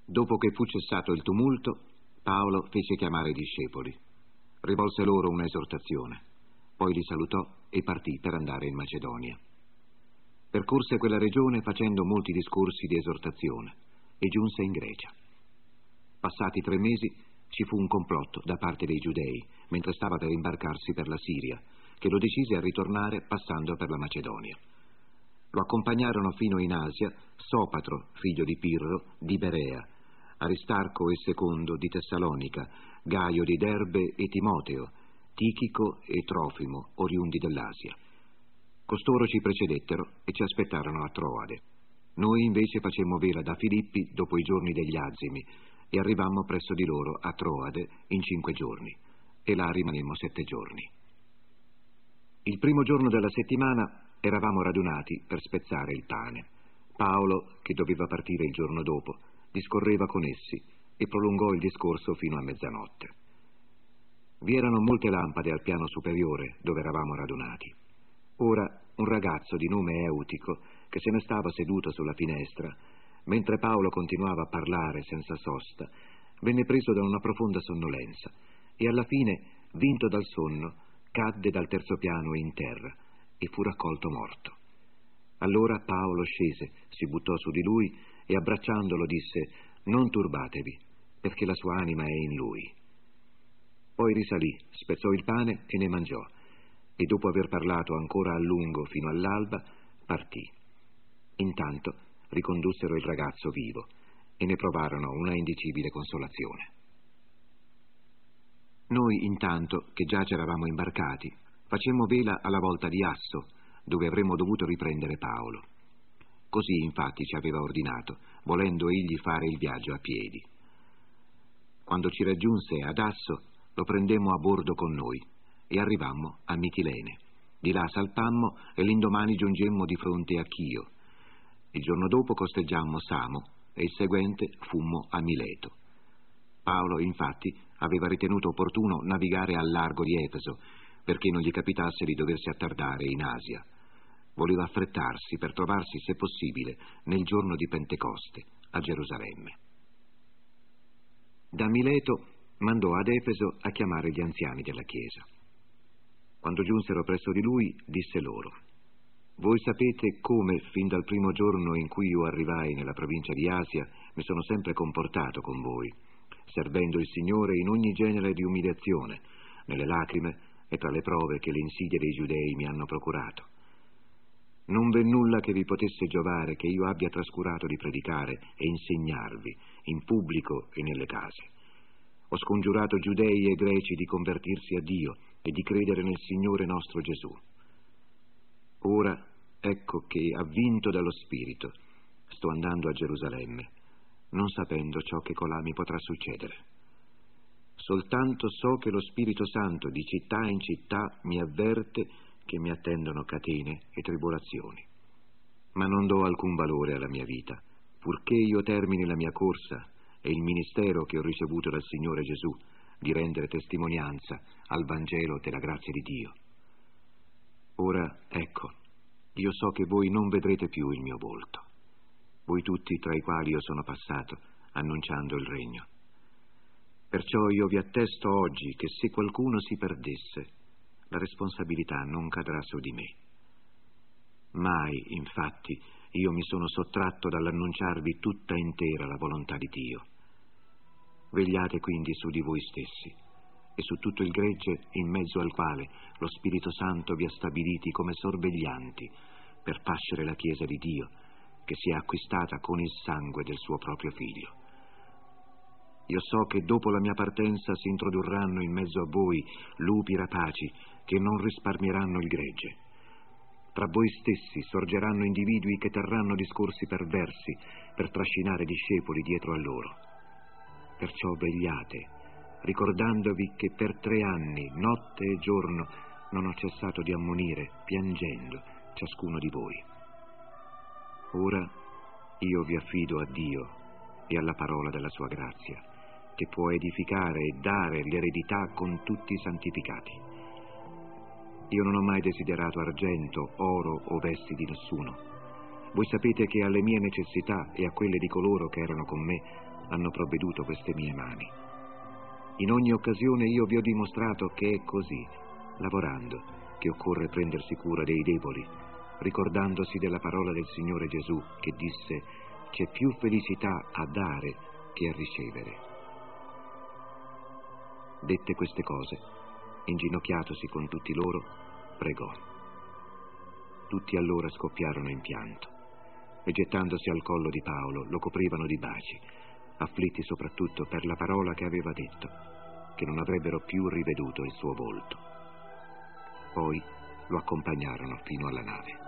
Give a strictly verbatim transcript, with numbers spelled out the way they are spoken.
Dopo che fu cessato il tumulto, Paolo fece chiamare i discepoli. Rivolse loro una esortazione, poi li salutò e partì per andare in Macedonia. Percorse quella regione facendo molti discorsi di esortazione e giunse in Grecia. Passati tre mesi ci fu un complotto da parte dei giudei, mentre stava per imbarcarsi per la Siria, che lo decise a ritornare passando per la Macedonia. Lo accompagnarono fino in Asia Sopatro, figlio di Pirro, di Berea, Aristarco e Secondo di Tessalonica, Gaio di Derbe e Timoteo, Tichico e Trofimo, oriundi dell'Asia. Costoro ci precedettero e ci aspettarono a Troade. Noi invece facemmo vela da Filippi dopo i giorni degli azimi e arrivammo presso di loro a Troade in cinque giorni, e là rimanemmo sette giorni. Il primo giorno della settimana eravamo radunati per spezzare il pane. Paolo, che doveva partire il giorno dopo, discorreva con essi e prolungò il discorso fino a mezzanotte. Vi erano molte lampade al piano superiore dove eravamo radunati. Ora un ragazzo di nome Eutico, che se ne stava seduto sulla finestra, mentre Paolo continuava a parlare senza sosta, venne preso da una profonda sonnolenza e alla fine, vinto dal sonno, cadde dal terzo piano in terra e fu raccolto morto. Allora Paolo scese, si buttò su di lui e abbracciandolo disse: «Non turbatevi, perché la sua anima è in lui». Poi risalì, spezzò il pane e ne mangiò, e dopo aver parlato ancora a lungo fino all'alba, partì. Intanto ricondussero il ragazzo vivo e ne provarono una indicibile consolazione. Noi intanto, che già c'eravamo imbarcati, facemmo vela alla volta di Asso, dove avremmo dovuto riprendere Paolo. Così infatti ci aveva ordinato, volendo egli fare il viaggio a piedi. Quando ci raggiunse ad Asso, lo prendemmo a bordo con noi e arrivammo a Mitilene. Di là salpammo e l'indomani giungemmo di fronte a Chio. Il giorno dopo costeggiammo Samo e il seguente fummo a Mileto. Paolo, infatti, aveva ritenuto opportuno navigare al largo di Efeso, perché non gli capitasse di doversi attardare in Asia. Voleva affrettarsi per trovarsi, se possibile, nel giorno di Pentecoste, a Gerusalemme. Da Mileto mandò ad Efeso a chiamare gli anziani della Chiesa. Quando giunsero presso di lui, disse loro: «Voi sapete come, fin dal primo giorno in cui io arrivai nella provincia di Asia, mi sono sempre comportato con voi, servendo il Signore in ogni genere di umiliazione, nelle lacrime e tra le prove che le insidie dei giudei mi hanno procurato. Non v'è nulla che vi potesse giovare che io abbia trascurato di predicare e insegnarvi, in pubblico e nelle case. Ho scongiurato giudei e greci di convertirsi a Dio e di credere nel Signore nostro Gesù. Ora ecco che, avvinto dallo Spirito, sto andando a Gerusalemme, non sapendo ciò che colà mi potrà succedere. Soltanto so che lo Spirito Santo di città in città mi avverte che mi attendono catene e tribolazioni. Ma non do alcun valore alla mia vita, purché io termini la mia corsa e il ministero che ho ricevuto dal Signore Gesù, di rendere testimonianza al Vangelo della grazia di Dio. Ora, ecco, io so che voi non vedrete più il mio volto, voi tutti tra i quali io sono passato, annunciando il regno. Perciò io vi attesto oggi che se qualcuno si perdesse, la responsabilità non cadrà su di me. Mai, infatti, io mi sono sottratto dall'annunciarvi tutta intera la volontà di Dio. Vegliate quindi su di voi stessi e su tutto il gregge in mezzo al quale lo Spirito Santo vi ha stabiliti come sorveglianti per pascere la Chiesa di Dio, che si è acquistata con il sangue del suo proprio Figlio. Io so che dopo la mia partenza si introdurranno in mezzo a voi lupi rapaci che non risparmieranno il gregge. Tra voi stessi sorgeranno individui che terranno discorsi perversi per trascinare discepoli dietro a loro. Perciò vegliate, ricordandovi che per tre anni, notte e giorno, non ho cessato di ammonire, piangendo, ciascuno di voi. Ora io vi affido a Dio e alla parola della sua grazia, che può edificare e dare l'eredità con tutti i santificati. Io non ho mai desiderato argento, oro o vesti di nessuno. Voi sapete che alle mie necessità e a quelle di coloro che erano con me hanno provveduto queste mie mani. In ogni occasione io vi ho dimostrato che è così, lavorando, che occorre prendersi cura dei deboli, ricordandosi della parola del Signore Gesù che disse: c'è più felicità a dare che a ricevere. Dette queste cose, inginocchiatosi con tutti loro, pregò. Tutti allora scoppiarono in pianto e gettandosi al collo di Paolo lo coprivano di baci, afflitti soprattutto per la parola che aveva detto, che non avrebbero più riveduto il suo volto. Poi lo accompagnarono fino alla nave.